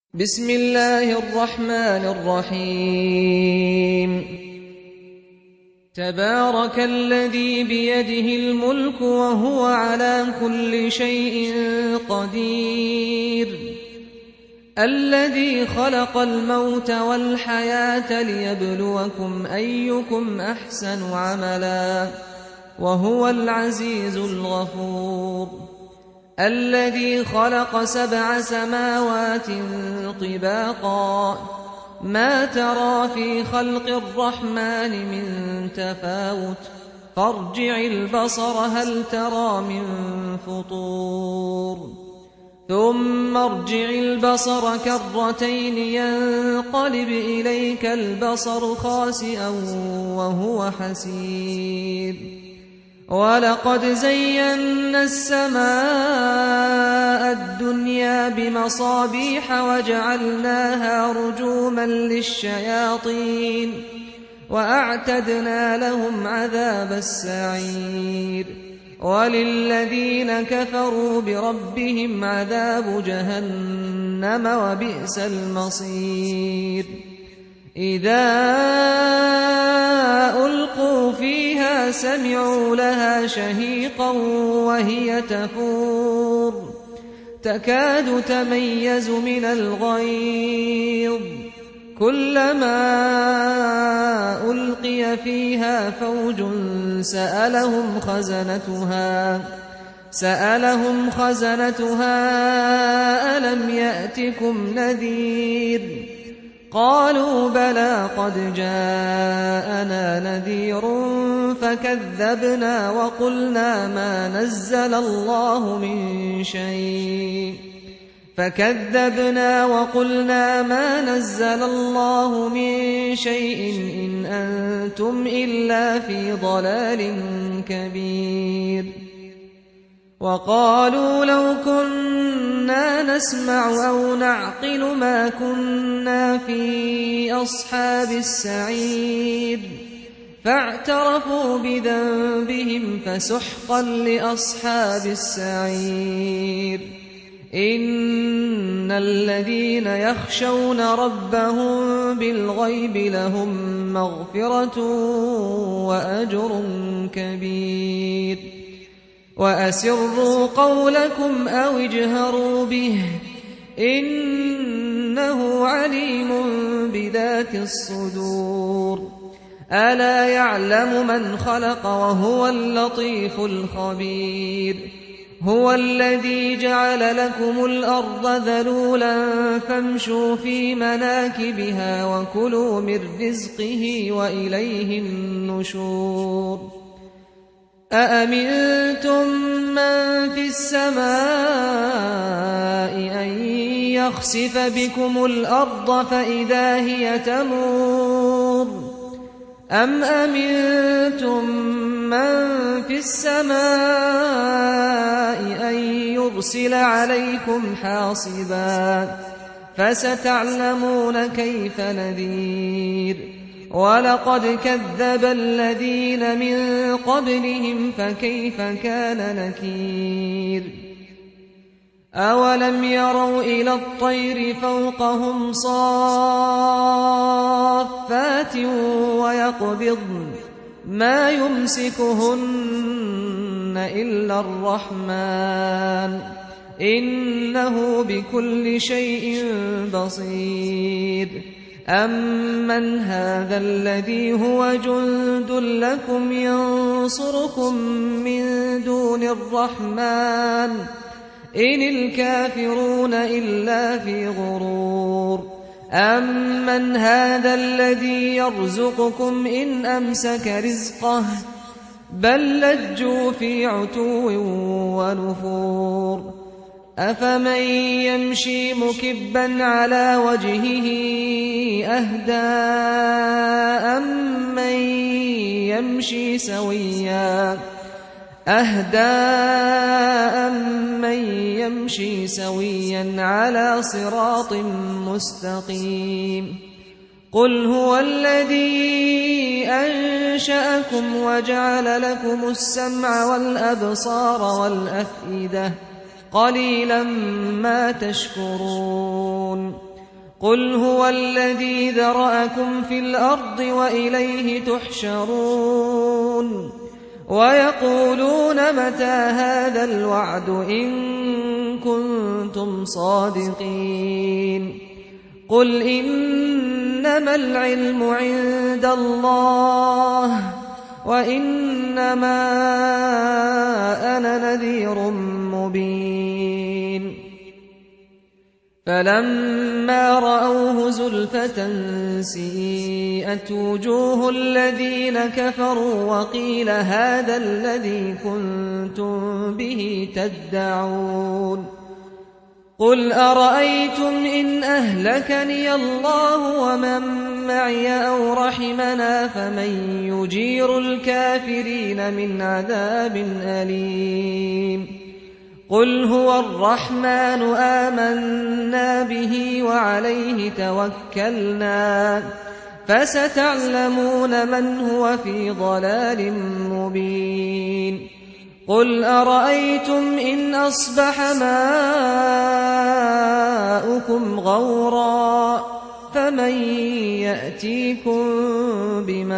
بسم الله الرحمن الرحيم تبارك الذي بيده الملك وهو على كل شيء قدير الذي خلق الموت والحياة ليبلوكم أيكم أحسن عملا وهو العزيز الغفور الذي خلق 7 سماوات طباقا ما ترى في خلق الرحمن من تفاوت فارجع البصر هل ترى من فطور ثم ارجع البصر كرتين ينقلب إليك البصر خاسئا وهو حسير ولقد زينا السماء الدنيا بمصابيح وجعلناها رجوما للشياطين وأعتدنا لهم عذاب السعير وللذين كفروا بربهم عذاب جهنم وبئس المصير إذا ألقوا فيها سمعوا لها شهيقا وهي تفور تكاد تميز من الغيظ كلما ألقي فيها فوج سألهم خزنتها ألم يأتكم نذير قالوا بلى قد جاءنا نذير فكذبنا وقلنا ما نزل الله من شيء إن أنتم إلا في ضلال كبير وقالوا لو كنا نسمع أو نعقل ما كنا في أصحاب السعير فاعترفوا بذنبهم فسحقا لأصحاب السعير إن الذين يخشون ربهم بالغيب لهم مغفرة وأجر كبير وأسروا قولكم أو اجهروا به إنه عليم بذات الصدور ألا يعلم من خلق وهو اللطيف الخبير هو الذي جعل لكم الأرض ذلولا فامشوا في مناكبها وكلوا من رزقه وإليه النشور أأمنتم من في السماء أن يخسف بكم الأرض فإذا هي تمور أم أمنتم من في السماء أن يرسل عليكم حاصبا فستعلمون كيف نذير ولقد كذب الذين من قبلهم فكيف كان نكير أولم يروا إلى الطير فوقهم صافات ويقبضن ما يمسكهن إلا الرحمن إنه بكل شيء بصير أمن هذا الذي هو جند لكم ينصركم من دون الرحمن إن الكافرون إلا في غرور أمن هذا الذي يرزقكم إن أمسك رزقه بل لجوا في عتو ونفور أفمن يمشي مكبا على وجهه أهدى أمن يمشي سويا على صراط مستقيم قل هو الذي أنشأكم وجعل لكم السمع والأبصار والأفئدة قليلا ما تشكرون قل هو الذي ذرأكم في الأرض وإليه تحشرون ويقولون متى هذا الوعد إن كنتم صادقين قل إنما العلم عند الله وإنما أنا نذير مبين فلما رأوه زلفة سيئت وجوه الذين كفروا وقيل هذا الذي كنتم به تدعون قل أرأيتم إن أهلكني الله ومن معي أو رحمنا فمن يجير الكافرين من عذاب أليم قل هو الرحمن آمنا به وعليه توكلنا فستعلمون من هو في ضلال مبين قل أرأيتم إن أصبح ماؤكم غورا فمن يأتيكم بماء